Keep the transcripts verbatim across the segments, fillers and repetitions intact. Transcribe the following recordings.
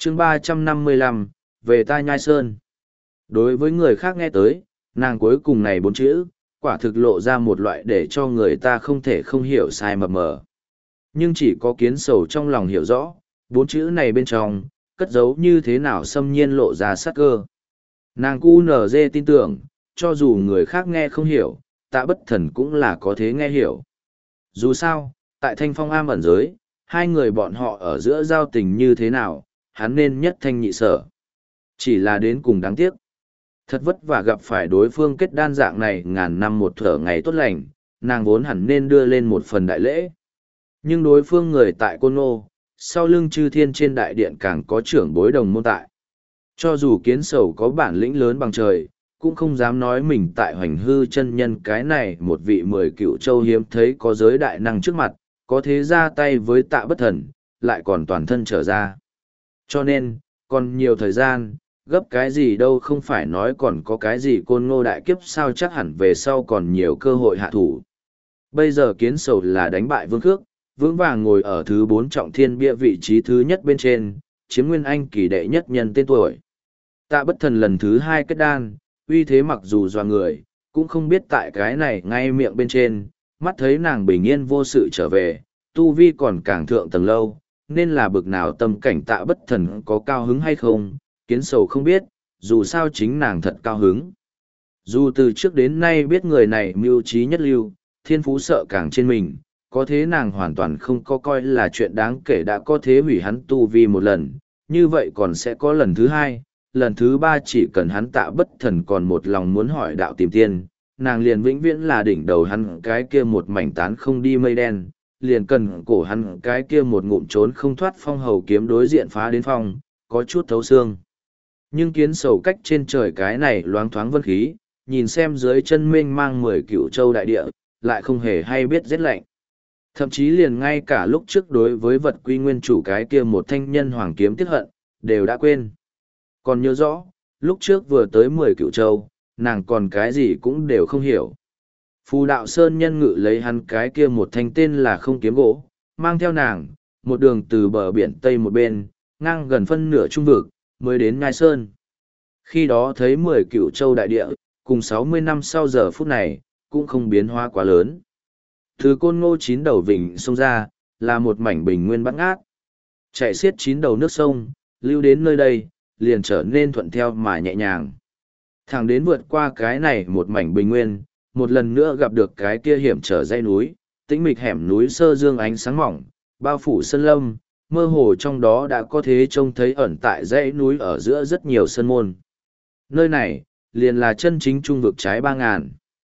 chương ba trăm năm mươi lăm, về ta Nhai Sơn. Đối với người khác nghe tới, nàng cuối cùng này bốn chữ, quả thực lộ ra một loại để cho người ta không thể không hiểu sai mập mờ. Nhưng chỉ có kiến sầu trong lòng hiểu rõ, bốn chữ này bên trong, cất giấu như thế nào xâm nhiên lộ ra sát cơ. Nàng cu nở dê tin tưởng, cho dù người khác nghe không hiểu, tạ bất thần cũng là có thế nghe hiểu. Dù sao, tại thanh phong am ẩn giới, hai người bọn họ ở giữa giao tình như thế nào, hắn nên nhất thanh nhị sở. Chỉ là đến cùng đáng tiếc. Thật vất vả gặp phải đối phương kết đan dạng này ngàn năm một thở ngày tốt lành, nàng vốn hẳn nên đưa lên một phần đại lễ. Nhưng đối phương người tại Côn Ngô, sau lưng chư thiên trên đại điện càng có trưởng bối đồng môn tại. Cho dù kiến sầu có bản lĩnh lớn bằng trời, cũng không dám nói mình tại hoành hư chân nhân cái này một vị mười cựu châu hiếm thấy có giới đại năng trước mặt, có thế ra tay với tạ bất thần, lại còn toàn thân trở ra. Cho nên, còn nhiều thời gian, gấp cái gì đâu không phải nói còn có cái gì Côn Ngô đại kiếp sao chắc hẳn về sau còn nhiều cơ hội hạ thủ. Bây giờ kiến sầu là đánh bại Vương Khước, vững vàng ngồi ở thứ bốn trọng thiên bia vị trí thứ nhất bên trên, chiếm nguyên anh kỳ đệ nhất nhân tên tuổi. Tạ bất thần lần thứ hai kết đan, uy thế mặc dù doa người, cũng không biết tại cái này ngay miệng bên trên, mắt thấy nàng bình yên vô sự trở về, tu vi còn càng thượng tầng lâu, nên là bực nào tâm cảnh tạ bất thần có cao hứng hay không, kiến sầu không biết, dù sao chính nàng thật cao hứng. Dù từ trước đến nay biết người này mưu trí nhất lưu, thiên phú sợ càng trên mình, có thế nàng hoàn toàn không có coi là chuyện đáng kể đã có thế hủy hắn tu vi một lần, như vậy còn sẽ có lần thứ hai, lần thứ ba chỉ cần hắn tạ bất thần còn một lòng muốn hỏi đạo tìm tiên, nàng liền vĩnh viễn là đỉnh đầu hắn cái kia một mảnh tán không đi mây đen, liền cần cổ hắn cái kia một ngụm trốn không thoát phong hầu kiếm đối diện phá đến phong, có chút thấu xương. Nhưng kiến sầu cách trên trời cái này loáng thoáng vân khí, nhìn xem dưới chân mênh mang mười cựu châu đại địa, lại không hề hay biết rét lạnh. Thậm chí liền ngay cả lúc trước đối với vật quy nguyên chủ cái kia một thanh nhân hoàng kiếm tiếc hận, đều đã quên. Còn nhớ rõ, lúc trước vừa tới mười cựu châu, nàng còn cái gì cũng đều không hiểu. Phù đạo sơn nhân ngự lấy hắn cái kia một thanh tên là không kiếm gỗ, mang theo nàng, một đường từ bờ biển tây một bên, ngang gần phân nửa trung vực, mới đến Nhai Sơn. Khi đó thấy mười cựu châu đại địa, cùng sáu mươi năm sau giờ phút này, cũng không biến hóa quá lớn. Từ Côn Ngô chín đầu vịnh sông ra, là một mảnh bình nguyên bát ngát. Chạy xiết chín đầu nước sông, lưu đến nơi đây, liền trở nên thuận theo mà nhẹ nhàng. Thẳng đến vượt qua cái này một mảnh bình nguyên, một lần nữa gặp được cái kia hiểm trở dãy núi, tĩnh mịch hẻm núi sơ dương ánh sáng mỏng, bao phủ sơn lâm, mơ hồ trong đó đã có thế trông thấy ẩn tại dãy núi ở giữa rất nhiều sơn môn. Nơi này, liền là chân chính trung vực trái ba ngàn.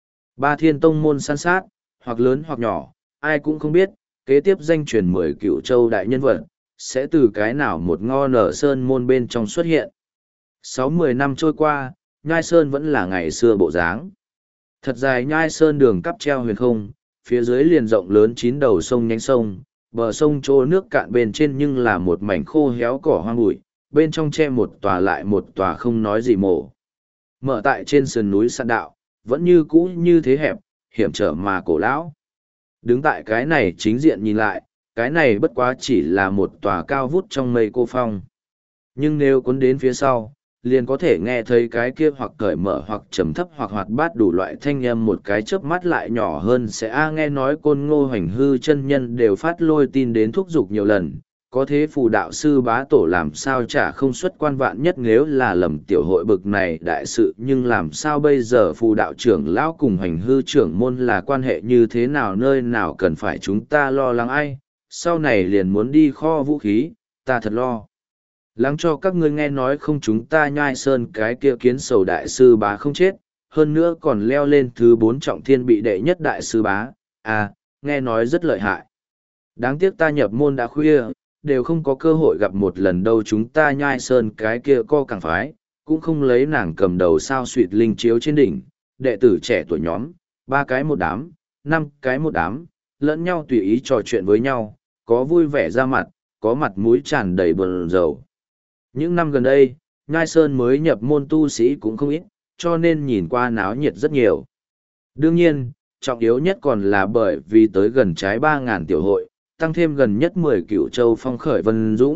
Ba thiên tông môn san sát, hoặc lớn hoặc nhỏ, ai cũng không biết, kế tiếp danh truyền mười cựu châu đại nhân vật, sẽ từ cái nào một ngo nở sơn môn bên trong xuất hiện. Sáu mươi năm trôi qua, Nhai Sơn vẫn là ngày xưa bộ dáng. Thật dài Nhai Sơn đường cắp treo huyền không, phía dưới liền rộng lớn chín đầu sông nhánh sông, bờ sông chỗ nước cạn bên trên nhưng là một mảnh khô héo cỏ hoang bụi, bên trong che một tòa lại một tòa không nói gì mổ. Mở tại trên sườn núi sạn đạo, vẫn như cũ như thế hẹp, hiểm trở mà cổ lão. Đứng tại cái này chính diện nhìn lại, cái này bất quá chỉ là một tòa cao vút trong mây cô phong. Nhưng nếu cuốn đến phía sau, liền có thể nghe thấy cái kia hoặc cởi mở hoặc trầm thấp hoặc hoạt bát đủ loại thanh âm một cái chớp mắt lại nhỏ hơn sẽ a nghe nói Côn Ngô Hoành Hư chân nhân đều phát lôi tin đến thúc giục nhiều lần, có thế phù đạo sư bá tổ làm sao chả không xuất quan vạn nhất nếu là lầm tiểu hội bực này đại sự nhưng làm sao bây giờ phù đạo trưởng lão cùng Hoành Hư trưởng môn là quan hệ như thế nào nơi nào cần phải chúng ta lo lắng ai, sau này liền muốn đi kho vũ khí, ta thật lo. Lắng cho các ngươi nghe nói không chúng ta Nhai Sơn cái kia kiến sầu đại sư bá không chết, hơn nữa còn leo lên thứ bốn trọng thiên bị đệ nhất đại sư bá, à, nghe nói rất lợi hại. Đáng tiếc ta nhập môn đã khuya, đều không có cơ hội gặp một lần đâu chúng ta Nhai Sơn cái kia co càng phái, cũng không lấy nàng cầm đầu sao suyệt linh chiếu trên đỉnh, đệ tử trẻ tuổi nhóm, ba cái một đám, năm cái một đám, lẫn nhau tùy ý trò chuyện với nhau, có vui vẻ ra mặt, có mặt mũi tràn đầy buồn rầu. Những năm gần đây, Nhai Sơn mới nhập môn tu sĩ cũng không ít, cho nên nhìn qua náo nhiệt rất nhiều. Đương nhiên, trọng yếu nhất còn là bởi vì tới gần trái ba ngàn tiểu hội, tăng thêm gần nhất mười cựu châu phong khởi vân dũng,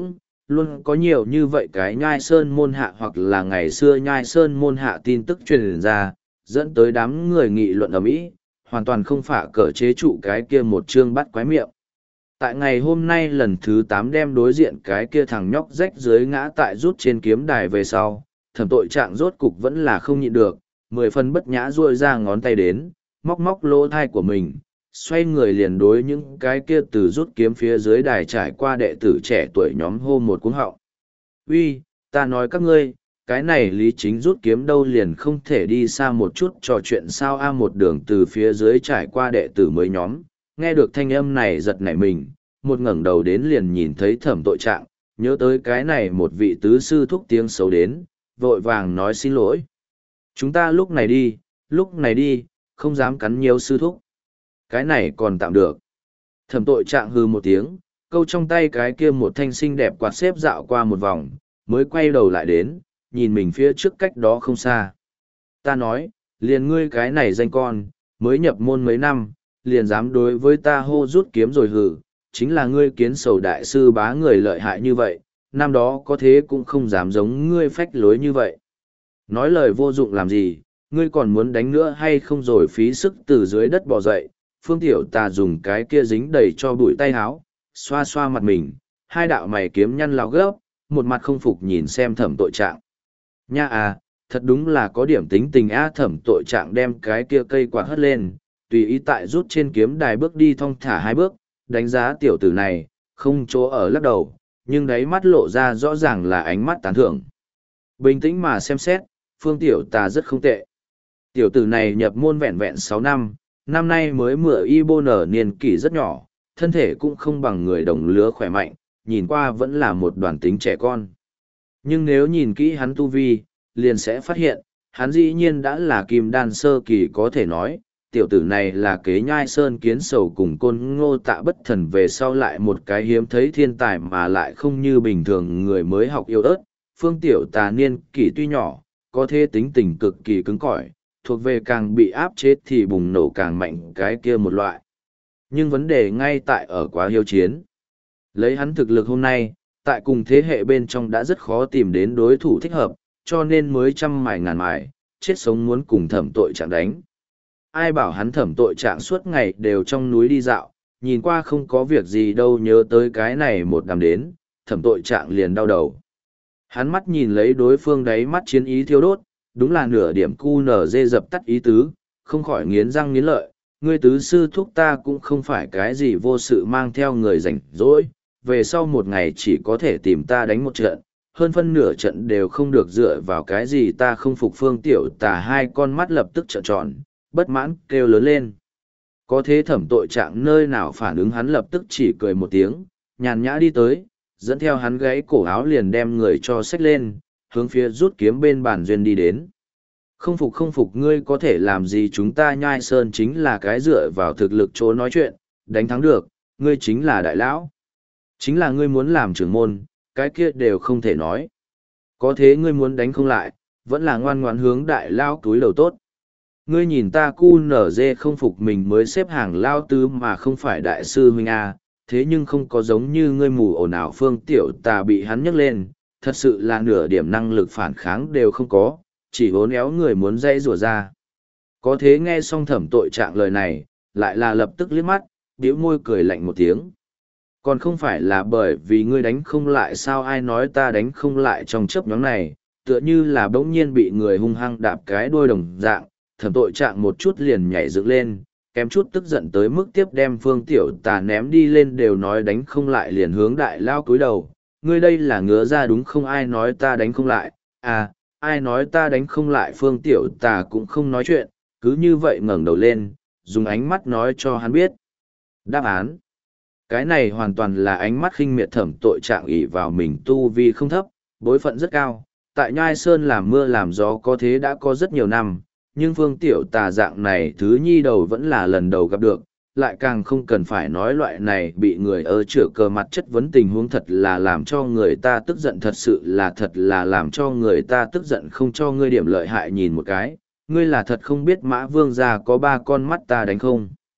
luôn có nhiều như vậy cái nhai sơn môn hạ hoặc là ngày xưa nhai sơn môn hạ tin tức truyền ra, dẫn tới đám người nghị luận ầm ĩ, hoàn toàn không phả cờ chế trụ cái kia một chương bắt quái miệng. Tại ngày hôm nay lần thứ tám đem đối diện cái kia thằng nhóc rách dưới ngã tại rút trên kiếm đài về sau, thẩm tội trạng rốt cục vẫn là không nhịn được, mười phần bất nhã ruôi ra ngón tay đến, móc móc lỗ thai của mình, xoay người liền đối những cái kia từ rút kiếm phía dưới đài trải qua đệ tử trẻ tuổi nhóm hô một cuống họng. Uy, ta nói các ngươi, cái này lý chính rút kiếm đâu liền không thể đi xa một chút trò chuyện sao a một đường từ phía dưới trải qua đệ tử mới nhóm, nghe được thanh âm này giật nảy mình, một ngẩng đầu đến liền nhìn thấy thẩm tội trạng, nhớ tới cái này một vị tứ sư thúc tiếng xấu đến, vội vàng nói xin lỗi. Chúng ta lúc này đi, lúc này đi, không dám cắn nhiều sư thúc. Cái này còn tạm được. Thẩm tội trạng hư một tiếng, câu trong tay cái kia một thanh xinh đẹp quạt xếp dạo qua một vòng, mới quay đầu lại đến, nhìn mình phía trước cách đó không xa. Ta nói, liền ngươi cái này danh con, mới nhập môn mấy năm, liền dám đối với ta hô rút kiếm rồi hử, chính là ngươi kiến sầu đại sư bá người lợi hại như vậy, năm đó có thế cũng không dám giống ngươi phách lối như vậy. Nói lời vô dụng làm gì, ngươi còn muốn đánh nữa hay không rồi phí sức từ dưới đất bò dậy, phương tiểu ta dùng cái kia dính đầy cho bụi tay háo, xoa xoa mặt mình, hai đạo mày kiếm nhăn lao gấp, một mặt không phục nhìn xem thẩm tội trạng. Nha à, thật đúng là có điểm tính tình á thẩm tội trạng đem cái kia cây quạt hất lên, tùy ý tại rút trên kiếm đài bước đi thong thả hai bước, đánh giá tiểu tử này, không chỗ ở lắc đầu, nhưng đáy mắt lộ ra rõ ràng là ánh mắt tán thưởng. Bình tĩnh mà xem xét, phương tiểu ta rất không tệ. Tiểu tử này nhập môn vẹn vẹn sáu năm, năm nay mới mửa y bô nở niên kỷ rất nhỏ, thân thể cũng không bằng người đồng lứa khỏe mạnh, nhìn qua vẫn là một đoàn tính trẻ con. Nhưng nếu nhìn kỹ hắn tu vi, liền sẽ phát hiện, hắn dĩ nhiên đã là kim đan sơ kỳ có thể nói, tiểu tử này là kế nhai sơn kiến sầu cùng côn ngô tạ bất thần về sau lại một cái hiếm thấy thiên tài mà lại không như bình thường người mới học yêu ớt. Phương tiểu tà niên kỷ tuy nhỏ, có thể tính tình cực kỳ cứng cỏi, thuộc về càng bị áp chế thì bùng nổ càng mạnh cái kia một loại. Nhưng vấn đề ngay tại ở quá hiếu chiến. Lấy hắn thực lực hôm nay, tại cùng thế hệ bên trong đã rất khó tìm đến đối thủ thích hợp, cho nên mới trăm mài ngàn mài, chết sống muốn cùng thẩm tội trạng đánh. Ai bảo hắn thẩm tội trạng suốt ngày đều trong núi đi dạo, nhìn qua không có việc gì đâu nhớ tới cái này một đám đến, thẩm tội trạng liền đau đầu. Hắn mắt nhìn lấy đối phương đáy mắt chiến ý thiêu đốt, đúng là nửa điểm cu nở dê dập tắt ý tứ, không khỏi nghiến răng nghiến lợi, ngươi tứ sư thúc ta cũng không phải cái gì vô sự mang theo người rảnh rỗi, về sau một ngày chỉ có thể tìm ta đánh một trận, hơn phân nửa trận đều không được dựa vào cái gì ta không phục phương tiểu tà hai con mắt lập tức trợn tròn, bất mãn kêu lớn lên. Có thế thẩm tội trạng nơi nào phản ứng hắn lập tức chỉ cười một tiếng, nhàn nhã đi tới, dẫn theo hắn gáy cổ áo liền đem người cho xách lên, hướng phía rút kiếm bên bàn duyên đi đến. Không phục không phục ngươi có thể làm gì chúng ta nhai sơn chính là cái dựa vào thực lực chỗ nói chuyện, đánh thắng được, ngươi chính là đại lão. Chính là ngươi muốn làm trưởng môn, cái kia đều không thể nói. Có thế ngươi muốn đánh không lại, vẫn là ngoan ngoãn hướng đại lão túi đầu tốt. Ngươi nhìn ta cu nở dê không phục mình mới xếp hàng lao tứ mà không phải đại sư huynh A, thế nhưng không có giống như ngươi mù ồn ào phương tiểu tà bị hắn nhấc lên, thật sự là nửa điểm năng lực phản kháng đều không có, chỉ hốn éo người muốn dây rủa ra. Có thế nghe xong thẩm tội trạng lời này, lại là lập tức liếc mắt, bĩu môi cười lạnh một tiếng. Còn không phải là bởi vì ngươi đánh không lại sao ai nói ta đánh không lại trong chớp nhóm này, tựa như là bỗng nhiên bị người hung hăng đạp cái đuôi đồng dạng, thẩm tội trạng một chút liền nhảy dựng lên, kém chút tức giận tới mức tiếp đem phương tiểu tà ném đi lên đều nói đánh không lại liền hướng đại lao cúi đầu. Ngươi đây là ngứa ra đúng không ai nói ta đánh không lại, à, ai nói ta đánh không lại phương tiểu tà cũng không nói chuyện, cứ như vậy ngẩng đầu lên, dùng ánh mắt nói cho hắn biết. Đáp án. Cái này hoàn toàn là ánh mắt khinh miệt thẩm tội trạng ỷ vào mình tu vi không thấp, bối phận rất cao, tại Nhai Sơn làm mưa làm gió có thế đã có rất nhiều năm, nhưng phương tiểu tà dạng này thứ nhi đầu vẫn là lần đầu gặp được, lại càng không cần phải nói loại này bị người ơ chữa cờ mặt chất vấn tình huống thật là làm cho người ta tức giận thật sự là thật là làm cho người ta tức giận không cho ngươi điểm lợi hại nhìn một cái, ngươi là thật không biết mã vương gia có ba con mắt ta đánh không.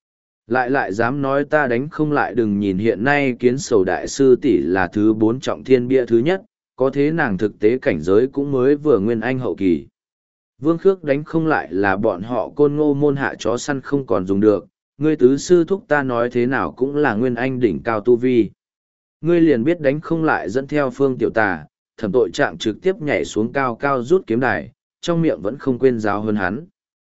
Lại lại dám nói ta đánh không lại, đừng nhìn hiện nay kiến sầu đại sư tỷ là thứ bốn trọng thiên bia thứ nhất, có thế nàng thực tế cảnh giới cũng mới vừa nguyên anh hậu kỳ. Vương Khước đánh không lại là bọn họ côn ngô môn hạ chó săn không còn dùng được, ngươi tứ sư thúc ta nói thế nào cũng là nguyên anh đỉnh cao tu vi. Ngươi liền biết đánh không lại dẫn theo phương tiểu tà, thẩm tội trạng trực tiếp nhảy xuống cao cao rút kiếm đài, trong miệng vẫn không quên giáo hơn hắn.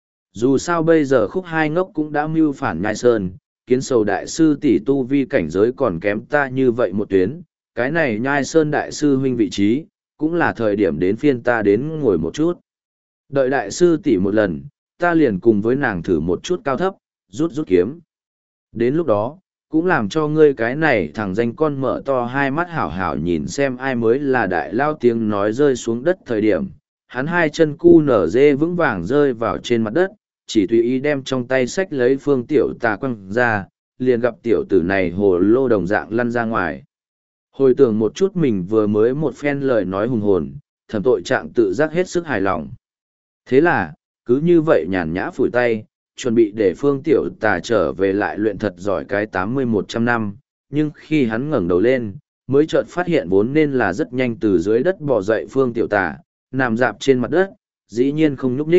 Dù sao bây giờ khúc hai ngốc cũng đã mưu phản nhai sơn, kiến sầu đại sư tỷ tu vi cảnh giới còn kém ta như vậy một tuyến, cái này nhai sơn đại sư huynh vị trí, cũng là thời điểm đến phiên ta đến ngồi một chút. Đợi đại sư tỷ một lần, ta liền cùng với nàng thử một chút cao thấp, rút rút kiếm. Đến lúc đó, cũng làm cho ngươi cái này thằng danh con mở to hai mắt hảo hảo nhìn xem ai mới là đại lao. Tiếng nói rơi xuống đất thời điểm, hắn hai chân cu nở dê vững vàng rơi vào trên mặt đất, chỉ tùy ý đem trong tay sách lấy phương tiểu tà quăng ra, liền gặp tiểu tử này hồ lô đồng dạng lăn ra ngoài. Hồi tưởng một chút mình vừa mới một phen lời nói hùng hồn, thẩm tội trạng tự giác hết sức hài lòng. Thế là, cứ như vậy nhàn nhã phủi tay, chuẩn bị để phương tiểu tà trở về lại luyện thật giỏi cái tám mươi một trăm năm, nhưng khi hắn ngẩng đầu lên, mới chợt phát hiện vốn nên là rất nhanh từ dưới đất bò dậy phương tiểu tà, nằm dạp trên mặt đất, dĩ nhiên không nhúc nhích.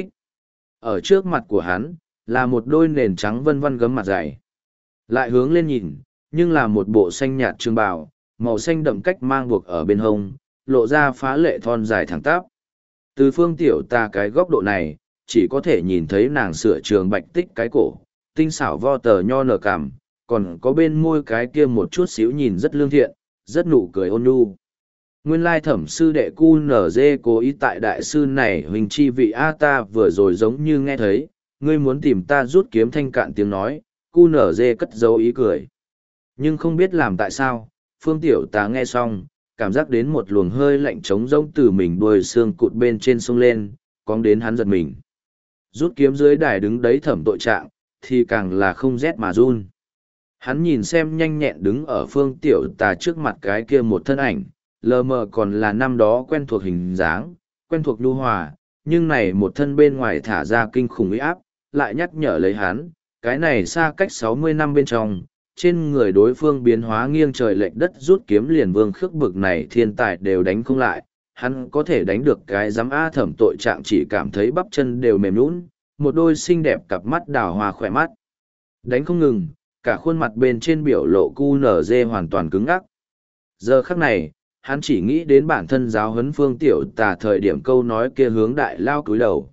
Ở trước mặt của hắn, là một đôi nền trắng vân vân gấm mặt dày. Lại hướng lên nhìn, nhưng là một bộ xanh nhạt trường bào, màu xanh đậm cách mang buộc ở bên hông, lộ ra phá lệ thon dài thẳng tắp. Từ phương tiểu tà cái góc độ này, chỉ có thể nhìn thấy nàng sửa trường bạch tích cái cổ, tinh xảo vo tờ nho nở cằm, còn có bên môi cái kia một chút xíu nhìn rất lương thiện, rất nụ cười ôn nhu. Nguyên lai thẩm sư đệ cu nở dê cố ý tại đại sư này huỳnh chi vị A ta vừa rồi giống như nghe thấy, ngươi muốn tìm ta rút kiếm thanh cạn tiếng nói, cu nở dê cất dấu ý cười. Nhưng không biết làm tại sao, phương tiểu tá nghe xong, cảm giác đến một luồng hơi lạnh trống rỗng từ mình đuôi xương cụt bên trên sông lên, cong đến hắn giật mình. Rút kiếm dưới đài đứng đấy thẩm tội trạng, thì càng là không rét mà run. Hắn nhìn xem nhanh nhẹn đứng ở phương tiểu tà trước mặt cái kia một thân ảnh, lờ mờ còn là năm đó quen thuộc hình dáng, quen thuộc nhu hòa, nhưng này một thân bên ngoài thả ra kinh khủng uy áp, lại nhắc nhở lấy hắn, cái này xa cách sáu mươi năm bên trong, trên người đối phương biến hóa nghiêng trời lệch đất, rút kiếm liền Vương Khước bực này thiên tài đều đánh không lại, hắn có thể đánh được cái giám a thẩm tội trạng chỉ cảm thấy bắp chân đều mềm nhũn, một đôi xinh đẹp cặp mắt đào hoa khỏe mắt. Đánh không ngừng, cả khuôn mặt bên trên biểu lộ cu nở dê hoàn toàn cứng ngắc. Giờ khắc này, hắn chỉ nghĩ đến bản thân giáo huấn phương tiểu tà thời điểm câu nói kia hướng đại lao cúi đầu.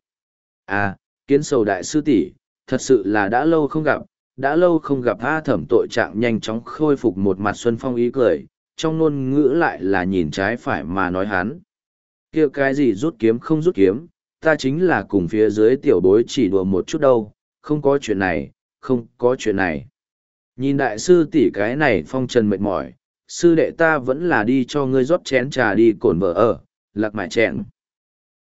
À, kiến sầu đại sư tỷ, thật sự là đã lâu không gặp, đã lâu không gặp a thẩm tội trạng nhanh chóng khôi phục một mặt xuân phong ý cười, trong ngôn ngữ lại là nhìn trái phải mà nói hắn. Kia cái gì rút kiếm không rút kiếm, ta chính là cùng phía dưới tiểu bối chỉ đùa một chút đâu, không có chuyện này, không có chuyện này. Nhìn đại sư tỷ cái này phong trần mệt mỏi, sư đệ ta vẫn là đi cho ngươi rót chén trà đi cổn vợ ở, lạc mại chẹn.